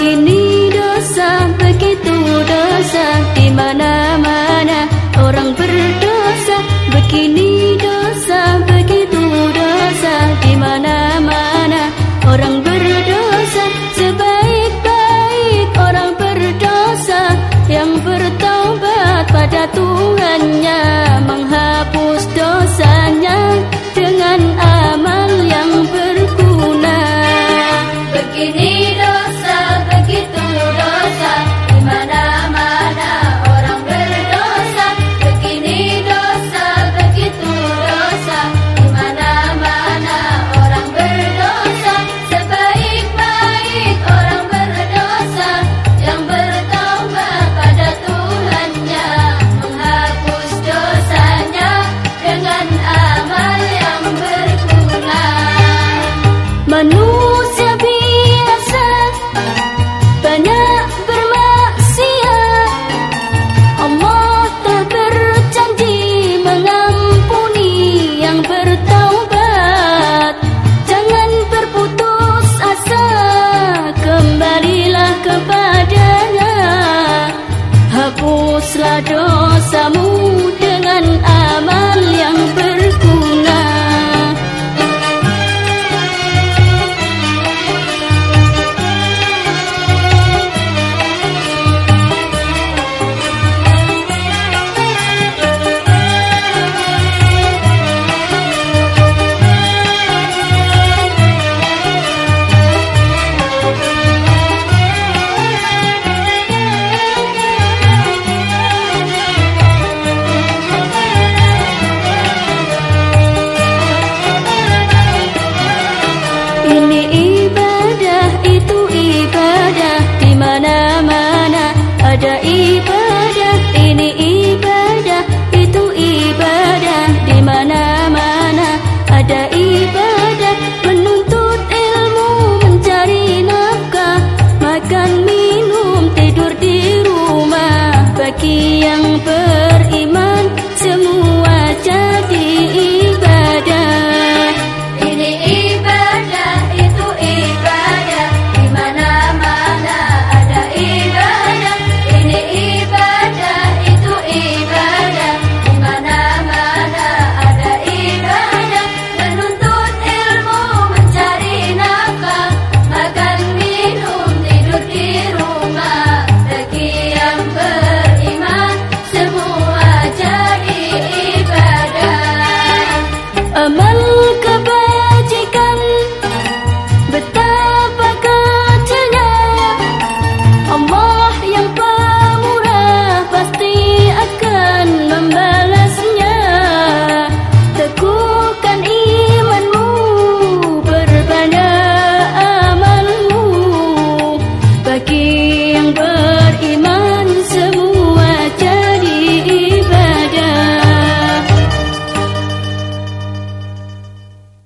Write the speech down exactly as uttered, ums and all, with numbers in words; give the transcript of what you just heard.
Begini dosa, begitu dosa, di mana-mana orang berdosa. Begini dosa, begitu dosa, di mana-mana orang berdosa. Sebaik-baik orang berdosa yang bertaubat pada Tuhannya, menghapus dosanya dengan amal yang berguna. Begini dosa, begitu dosa, di mana-mana orang berdosa. Begini dosa, begitu dosa, di mana-mana orang berdosa. Sebaik-baik orang berdosa yang bertaubat pada Tuhannya, menghapus dosanya dengan amal yang berguna. Manusia biasa banyak bermaksiat, Allah telah berjanji mengampuni yang bertaubat. Jangan berputus asa, kembalilah kepadanya. Hapuslah dosamu dengan amal